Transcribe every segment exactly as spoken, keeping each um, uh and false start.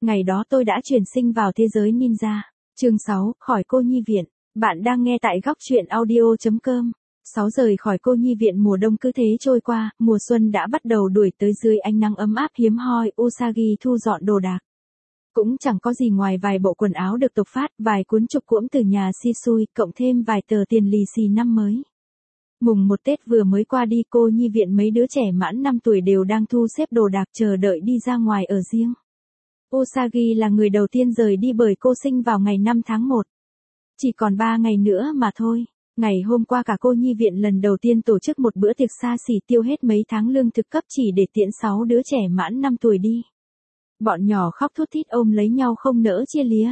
Ngày đó tôi đã chuyển sinh vào thế giới ninja. Chương sáu, khỏi cô nhi viện. Bạn đang nghe tại góc truyện audio chấm com. sáu rời khỏi cô nhi viện, mùa đông cứ thế trôi qua, mùa xuân đã bắt đầu đuổi tới dưới ánh nắng ấm áp hiếm hoi. Usagi thu dọn đồ đạc. Cũng chẳng có gì ngoài vài bộ quần áo được tộc phát, vài cuốn trục cuỗm từ nhà Shisui, cộng thêm vài tờ tiền lì xì năm mới. Mùng một Tết vừa mới qua đi, cô nhi viện mấy đứa trẻ mãn năm tuổi đều đang thu xếp đồ đạc chờ đợi đi ra ngoài ở riêng. Usagi là người đầu tiên rời đi bởi cô sinh vào ngày năm tháng một. Chỉ còn ba ngày nữa mà thôi. Ngày hôm qua cả cô nhi viện lần đầu tiên tổ chức một bữa tiệc xa xỉ, tiêu hết mấy tháng lương thực cấp chỉ để tiễn sáu đứa trẻ mãn năm tuổi đi. Bọn nhỏ khóc thút thít ôm lấy nhau không nỡ chia lìa.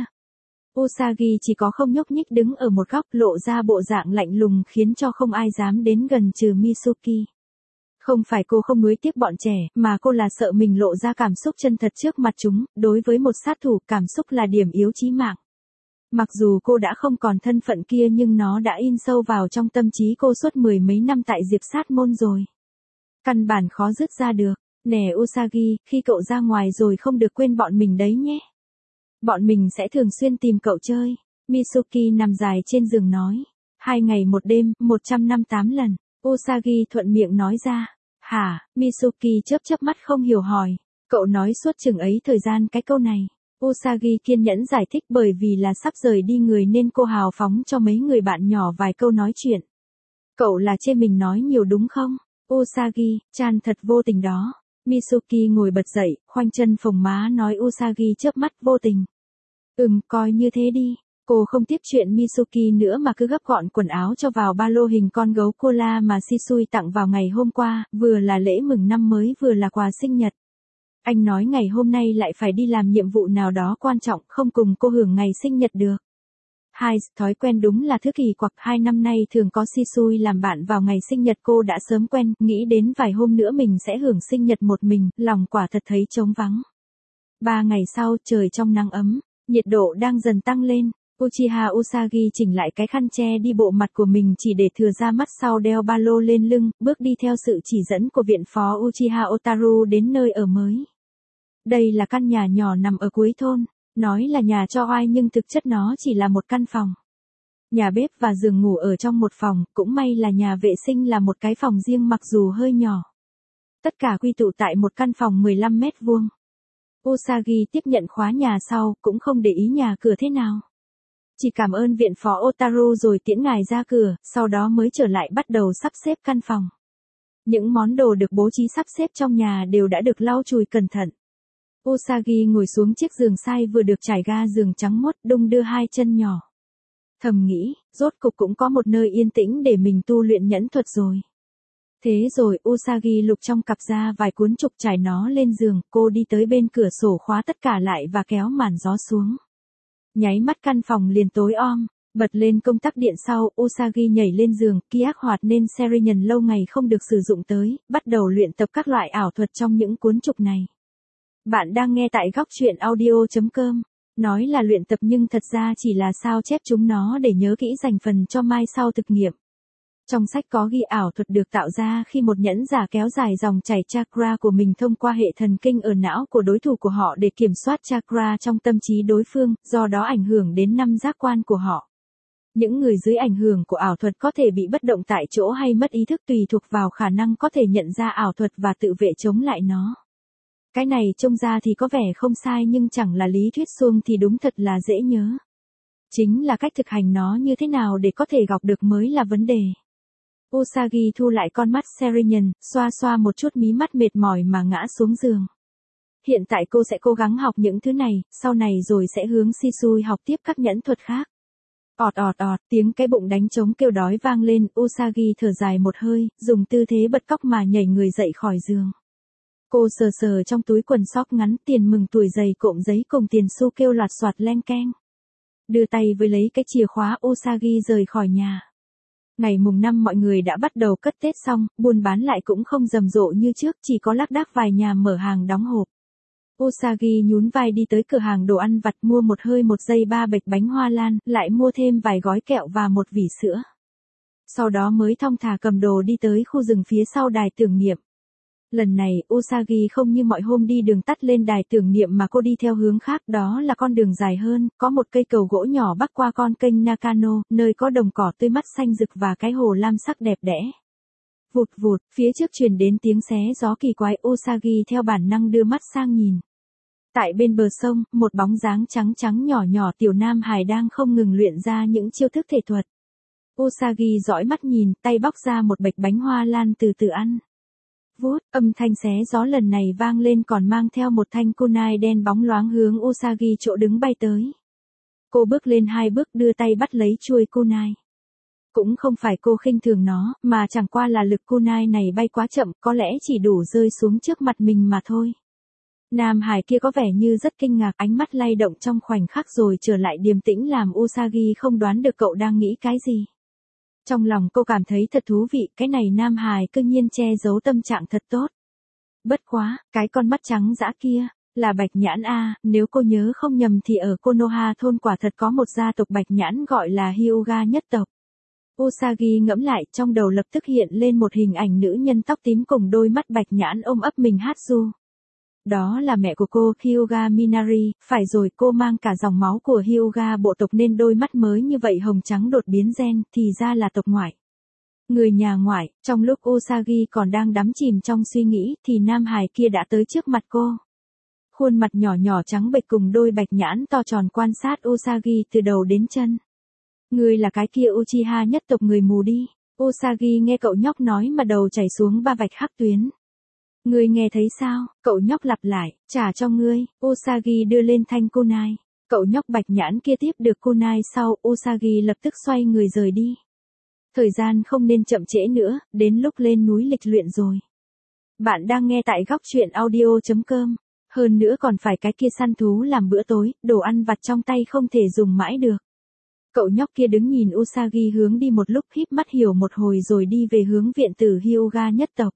Usagi chỉ có không nhúc nhích đứng ở một góc, lộ ra bộ dạng lạnh lùng khiến cho không ai dám đến gần trừ Mitsuki. Không phải cô không nuối tiếc bọn trẻ, mà cô là sợ mình lộ ra cảm xúc chân thật trước mặt chúng. Đối với một sát thủ, cảm xúc là điểm yếu chí mạng. Mặc dù cô đã không còn thân phận kia nhưng nó đã in sâu vào trong tâm trí cô suốt mười mấy năm tại Diệp Sát Môn rồi. Căn bản khó dứt ra được. Nè Usagi, khi cậu ra ngoài rồi không được quên bọn mình đấy nhé. Bọn mình sẽ thường xuyên tìm cậu chơi. Mitsuki nằm dài trên giường nói. Hai ngày một đêm, một trăm năm mươi tám lần. Usagi thuận miệng nói ra. Hả? Mitsuki chớp chớp mắt không hiểu hỏi. Cậu nói suốt chừng ấy thời gian cái câu này. Usagi kiên nhẫn giải thích, bởi vì là sắp rời đi người nên cô hào phóng cho mấy người bạn nhỏ vài câu nói chuyện. Cậu là chê mình nói nhiều đúng không? Usagi, chan thật vô tình đó. Mitsuki ngồi bật dậy, khoanh chân phồng má nói. Usagi chớp mắt vô tình. Ừm, coi như thế đi. Cô không tiếp chuyện Mitsuki nữa mà cứ gấp gọn quần áo cho vào ba lô hình con gấu cola mà Shisui tặng vào ngày hôm qua, vừa là lễ mừng năm mới vừa là quà sinh nhật. Anh nói ngày hôm nay lại phải đi làm nhiệm vụ nào đó quan trọng, không cùng cô hưởng ngày sinh nhật được. Hai, thói quen đúng là thứ kỳ quặc. Hai năm nay thường có Shisui làm bạn vào ngày sinh nhật, cô đã sớm quen, nghĩ đến vài hôm nữa mình sẽ hưởng sinh nhật một mình, lòng quả thật thấy trống vắng. Ba ngày sau, trời trong nắng ấm, nhiệt độ đang dần tăng lên. Uchiha Usagi chỉnh lại cái khăn che đi bộ mặt của mình chỉ để thừa ra mắt, sau đeo ba lô lên lưng, bước đi theo sự chỉ dẫn của viện phó Uchiha Otaru đến nơi ở mới. Đây là căn nhà nhỏ nằm ở cuối thôn, nói là nhà cho oai nhưng thực chất nó chỉ là một căn phòng. Nhà bếp và giường ngủ ở trong một phòng, cũng may là nhà vệ sinh là một cái phòng riêng mặc dù hơi nhỏ. Tất cả quy tụ tại một căn phòng mười lăm mét vuông. Usagi tiếp nhận khóa nhà sau, cũng không để ý nhà cửa thế nào. Chỉ cảm ơn viện phó Otaru rồi tiễn ngài ra cửa, sau đó mới trở lại bắt đầu sắp xếp căn phòng. Những món đồ được bố trí sắp xếp trong nhà đều đã được lau chùi cẩn thận. Usagi ngồi xuống chiếc giường sai vừa được trải ga giường trắng muốt, đung đưa hai chân nhỏ. Thầm nghĩ, rốt cục cũng có một nơi yên tĩnh để mình tu luyện nhẫn thuật rồi. Thế rồi Usagi lục trong cặp ra vài cuốn trục, trải nó lên giường, cô đi tới bên cửa sổ khóa tất cả lại và kéo màn gió xuống. Nháy mắt căn phòng liền tối om, bật lên công tắc điện sau, Usagi nhảy lên giường, ký ức hoạt nên Serinhân lâu ngày không được sử dụng tới, bắt đầu luyện tập các loại ảo thuật trong những cuốn trục này. Bạn đang nghe tại góc truyện audio chấm com. Nói là luyện tập nhưng thật ra chỉ là sao chép chúng nó để nhớ kỹ dành phần cho mai sau thực nghiệm. Trong sách có ghi ảo thuật được tạo ra khi một nhẫn giả kéo dài dòng chảy chakra của mình thông qua hệ thần kinh ở não của đối thủ của họ để kiểm soát chakra trong tâm trí đối phương, do đó ảnh hưởng đến năm giác quan của họ. Những người dưới ảnh hưởng của ảo thuật có thể bị bất động tại chỗ hay mất ý thức tùy thuộc vào khả năng có thể nhận ra ảo thuật và tự vệ chống lại nó. Cái này trông ra thì có vẻ không sai nhưng chẳng là lý thuyết suông thì đúng thật là dễ nhớ. Chính là cách thực hành nó như thế nào để có thể gặp được mới là vấn đề. Usagi thu lại con mắt Serinhân, xoa xoa một chút mí mắt mệt mỏi mà ngã xuống giường. Hiện tại cô sẽ cố gắng học những thứ này, sau này rồi sẽ hướng Shisui học tiếp các nhẫn thuật khác. Ọt ọt ọt, tiếng cái bụng đánh trống kêu đói vang lên, Usagi thở dài một hơi, dùng tư thế bật cóc mà nhảy người dậy khỏi giường. Cô sờ sờ trong túi quần sóc ngắn, tiền mừng tuổi dày cộm giấy cùng tiền xu kêu loạt soạt leng keng. Đưa tay với lấy cái chìa khóa, Usagi rời khỏi nhà. Ngày mùng năm mọi người đã bắt đầu cất Tết xong, buôn bán lại cũng không rầm rộ như trước, chỉ có lác đác vài nhà mở hàng đóng hộp. Usagi nhún vai đi tới cửa hàng đồ ăn vặt mua một hơi một dây ba bịch bánh hoa lan, lại mua thêm vài gói kẹo và một vỉ sữa. Sau đó mới thong thả cầm đồ đi tới khu rừng phía sau đài tưởng niệm. Lần này, Usagi không như mọi hôm đi đường tắt lên đài tưởng niệm mà cô đi theo hướng khác, đó là con đường dài hơn, có một cây cầu gỗ nhỏ bắc qua con kênh Nakano, nơi có đồng cỏ tươi mát xanh rực và cái hồ lam sắc đẹp đẽ. Vụt vụt, phía trước truyền đến tiếng xé gió kỳ quái, Usagi theo bản năng đưa mắt sang nhìn. Tại bên bờ sông, một bóng dáng trắng trắng nhỏ nhỏ tiểu nam hài đang không ngừng luyện ra những chiêu thức thể thuật. Usagi dõi mắt nhìn, tay bóc ra một bịch bánh hoa lan từ từ ăn. Vút, âm thanh xé gió lần này vang lên còn mang theo một thanh kunai đen bóng loáng hướng Usagi chỗ đứng bay tới. Cô bước lên hai bước đưa tay bắt lấy chuôi kunai. Cũng không phải cô khinh thường nó, mà chẳng qua là lực kunai này bay quá chậm, có lẽ chỉ đủ rơi xuống trước mặt mình mà thôi. Nam hải kia có vẻ như rất kinh ngạc, ánh mắt lay động trong khoảnh khắc rồi trở lại điềm tĩnh làm Usagi không đoán được cậu đang nghĩ cái gì. Trong lòng cô cảm thấy thật thú vị, cái này nam hài cư nhiên che giấu tâm trạng thật tốt. Bất quá, cái con mắt trắng dã kia, là bạch nhãn a, nếu cô nhớ không nhầm thì ở Konoha thôn quả thật có một gia tộc bạch nhãn gọi là Hyuga nhất tộc. Usagi ngẫm lại, trong đầu lập tức hiện lên một hình ảnh nữ nhân tóc tím cùng đôi mắt bạch nhãn ôm ấp mình Hatsu. Đó là mẹ của cô, Hyuga Minari, phải rồi, cô mang cả dòng máu của Hyuga bộ tộc nên đôi mắt mới như vậy hồng trắng đột biến gen, thì ra là tộc ngoại. Người nhà ngoại, trong lúc Usagi còn đang đắm chìm trong suy nghĩ thì nam hài kia đã tới trước mặt cô. Khuôn mặt nhỏ nhỏ trắng bệch cùng đôi bạch nhãn to tròn quan sát Usagi từ đầu đến chân. Người là cái kia Uchiha nhất tộc người mù đi. Usagi nghe cậu nhóc nói mà đầu chảy xuống ba vạch hắc tuyến. Ngươi nghe thấy sao? Cậu nhóc lặp lại, trả cho ngươi. Usagi đưa lên thanh kunai. Cậu nhóc bạch nhãn kia tiếp được kunai sau, Usagi lập tức xoay người rời đi. Thời gian không nên chậm trễ nữa, đến lúc lên núi lịch luyện rồi. Bạn đang nghe tại góc truyện audio chấm com. Hơn nữa còn phải cái kia săn thú làm bữa tối, đồ ăn vặt trong tay không thể dùng mãi được. Cậu nhóc kia đứng nhìn Usagi hướng đi một lúc, híp mắt hiểu một hồi rồi đi về hướng viện tử Hyuga nhất tộc.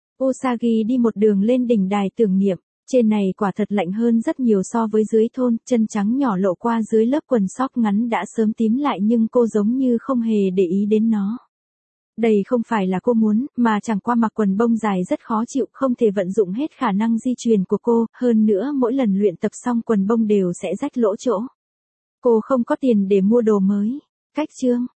Usagi đi một đường lên đỉnh đài tưởng niệm, trên này quả thật lạnh hơn rất nhiều so với dưới thôn, chân trắng nhỏ lộ qua dưới lớp quần sóc ngắn đã sớm tím lại nhưng cô giống như không hề để ý đến nó. Đây không phải là cô muốn, mà chẳng qua mặc quần bông dài rất khó chịu, không thể vận dụng hết khả năng di truyền của cô, hơn nữa mỗi lần luyện tập xong quần bông đều sẽ rách lỗ chỗ. Cô không có tiền để mua đồ mới. Cách chương